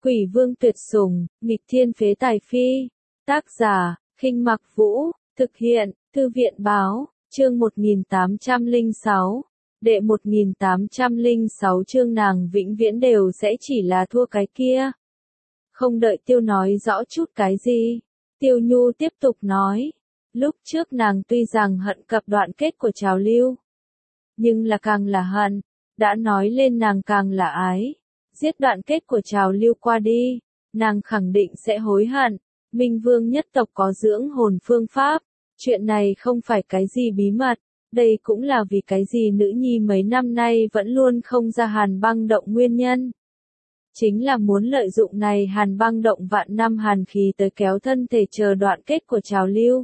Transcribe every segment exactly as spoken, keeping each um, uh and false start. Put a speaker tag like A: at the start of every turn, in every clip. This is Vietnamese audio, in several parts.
A: Quỷ vương tuyệt sủng, nghịch thiên phế tài phi. Tác giả, Khinh Mặc Vũ, thực hiện, Thư viện báo, chương một nghìn tám trăm lẻ sáu. Đệ một nghìn tám trăm lẻ sáu chương nàng vĩnh viễn đều sẽ chỉ là thua cái kia. Không đợi Tiêu nói rõ chút cái gì, Tiêu Nhu tiếp tục nói. Lúc trước nàng tuy rằng hận cập đoạn kết của Trào Lưu, nhưng là càng là hận, đã nói lên nàng càng là ái. Giết đoạn kết của Trào Lưu qua đi, nàng khẳng định sẽ hối hận. Minh Vương nhất tộc có dưỡng hồn phương pháp, chuyện này không phải cái gì bí mật, đây cũng là vì cái gì nữ nhi mấy năm nay vẫn luôn không ra Hàn Băng Động nguyên nhân. Chính là muốn lợi dụng này Hàn Băng Động vạn năm hàn khí tới kéo thân thể chờ đoạn kết của Trào Lưu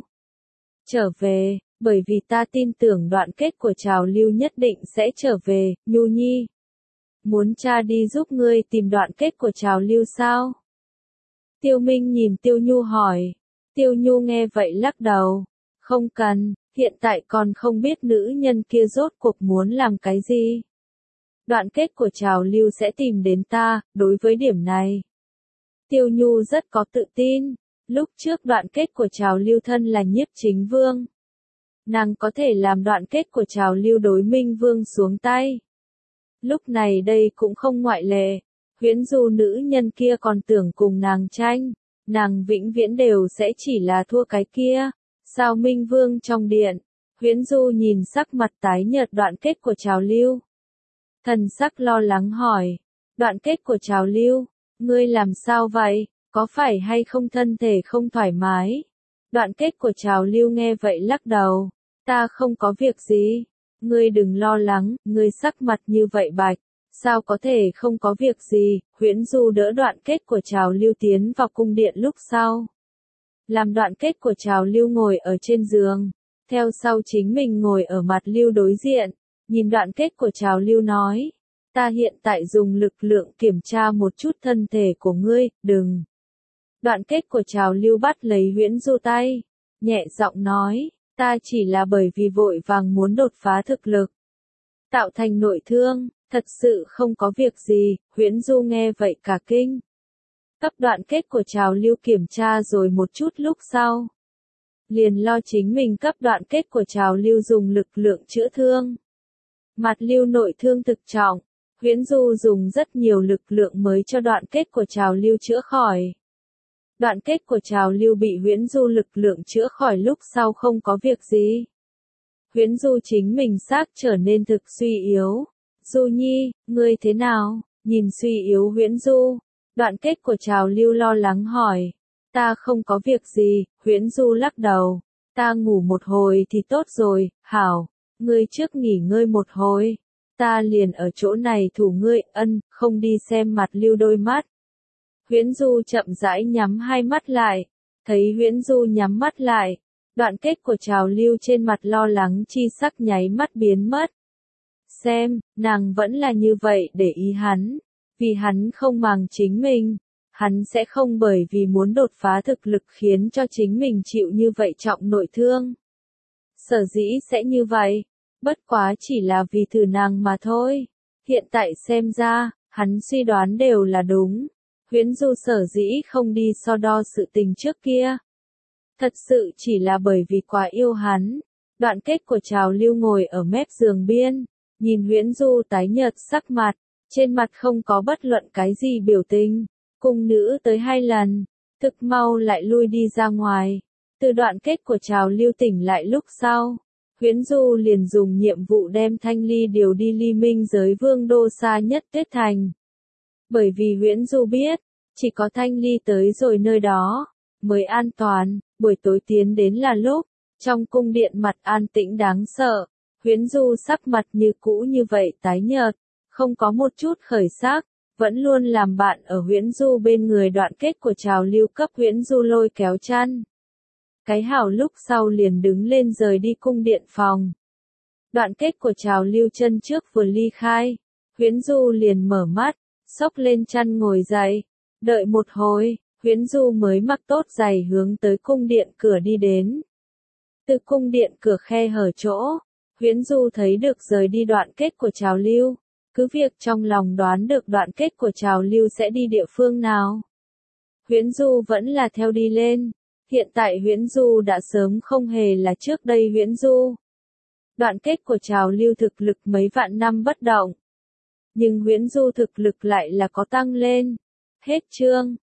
A: trở về, bởi vì ta tin tưởng đoạn kết của Trào Lưu nhất định sẽ trở về. Nhu Nhi, muốn cha đi giúp ngươi tìm đoạn kết của Trào Lưu sao? Tiêu Minh nhìn Tiêu Nhu hỏi. Tiêu Nhu nghe vậy lắc đầu. Không cần, hiện tại còn không biết nữ nhân kia rốt cuộc muốn làm cái gì. Đoạn kết của Trào Lưu sẽ tìm đến ta, đối với điểm này. Tiêu Nhu rất có tự tin. Lúc trước đoạn kết của Trào Lưu thân là Nhiếp Chính Vương. Nàng có thể làm đoạn kết của Trào Lưu đối Minh Vương xuống tay. Lúc này đây cũng không ngoại lệ. Huyễn Du nữ nhân kia còn tưởng cùng nàng tranh, nàng vĩnh viễn đều sẽ chỉ là thua cái kia. Sao Minh Vương trong điện, Huyễn Du nhìn sắc mặt tái nhợt đoạn kết của Trào Lưu. Thần sắc lo lắng hỏi, đoạn kết của Trào Lưu, ngươi làm sao vậy, có phải hay không thân thể không thoải mái? Đoạn kết của Trào Lưu nghe vậy lắc đầu, ta không có việc gì, ngươi đừng lo lắng, ngươi sắc mặt như vậy bạch. Sao có thể không có việc gì? Huyễn Du đỡ đoạn kết của Trào Lưu tiến vào cung điện lúc sau. Làm đoạn kết của Trào Lưu ngồi ở trên giường, theo sau chính mình ngồi ở mặt Lưu đối diện, nhìn đoạn kết của Trào Lưu nói, ta hiện tại dùng lực lượng kiểm tra một chút thân thể của ngươi, đừng. Đoạn kết của Trào Lưu bắt lấy Huyễn Du tay, nhẹ giọng nói, ta chỉ là bởi vì vội vàng muốn đột phá thực lực, tạo thành nội thương. Thật sự không có việc gì. Huyễn Du nghe vậy cả kinh. Cấp đoạn kết của Trào Lưu kiểm tra rồi một chút lúc sau, liền lo chính mình cấp đoạn kết của Trào Lưu dùng lực lượng chữa thương. Mặt Lưu nội thương thực trọng, Huyễn Du dùng rất nhiều lực lượng mới cho đoạn kết của Trào Lưu chữa khỏi. Đoạn kết của Trào Lưu bị Huyễn Du lực lượng chữa khỏi lúc sau không có việc gì. Huyễn Du chính mình xác trở nên thực suy yếu. Du Nhi, ngươi thế nào? Nhìn suy yếu Huyễn Du, đoạn kết của Trào Lưu lo lắng hỏi. Ta không có việc gì. Huyễn Du lắc đầu. Ta ngủ một hồi thì tốt rồi. Hảo, ngươi trước nghỉ ngơi một hồi. Ta liền ở chỗ này thủ ngươi. Ân, không đi xem mặt Lưu đôi mắt. Huyễn Du chậm rãi nhắm hai mắt lại. Thấy Huyễn Du nhắm mắt lại, đoạn kết của Trào Lưu trên mặt lo lắng chi sắc nháy mắt biến mất. Xem, nàng vẫn là như vậy để ý hắn, vì hắn không màng chính mình, hắn sẽ không bởi vì muốn đột phá thực lực khiến cho chính mình chịu như vậy trọng nội thương. Sở dĩ sẽ như vậy, bất quá chỉ là vì thử nàng mà thôi. Hiện tại xem ra, hắn suy đoán đều là đúng. Huyễn Du sở dĩ không đi so đo sự tình trước kia. Thật sự chỉ là bởi vì quá yêu hắn. Đoạn kết của Trào Lưu ngồi ở mép giường biên. Nhìn Huyễn Du tái nhợt sắc mặt, trên mặt không có bất luận cái gì biểu tình. Cung nữ tới hai lần, thực mau lại lui đi ra ngoài. Từ đoạn kết của Trào Lưu tỉnh lại lúc sau, Huyễn Du liền dùng nhiệm vụ đem Thanh Ly điều đi Ly Minh giới vương đô xa nhất Tuyết Thành. Bởi vì Huyễn Du biết, chỉ có Thanh Ly tới rồi nơi đó, mới an toàn, buổi tối tiến đến là lúc, trong cung điện mặt an tĩnh đáng sợ. Huyễn Du sắc mặt như cũ như vậy tái nhợt, không có một chút khởi sắc, vẫn luôn làm bạn ở Huyễn Du bên người đoạn kết của Trào Lưu cấp Huyễn Du lôi kéo chăn. Cái hảo lúc sau liền đứng lên rời đi cung điện phòng. Đoạn kết của Trào Lưu chân trước vừa ly khai, Huyễn Du liền mở mắt, xốc lên chăn ngồi dậy, đợi một hồi, Huyễn Du mới mặc tốt giày hướng tới cung điện cửa đi đến. Từ cung điện cửa khe hở chỗ, Huyễn Du thấy được rời đi đoạn kết của Trào Lưu, cứ việc trong lòng đoán được đoạn kết của trào lưu sẽ đi địa phương nào. Huyễn Du vẫn là theo đi lên. Hiện tại Huyễn Du đã sớm không hề là trước đây Huyễn Du. Đoạn kết của trào lưu thực lực mấy vạn năm bất động. Nhưng Huyễn Du thực lực lại là có tăng lên. Hết chương.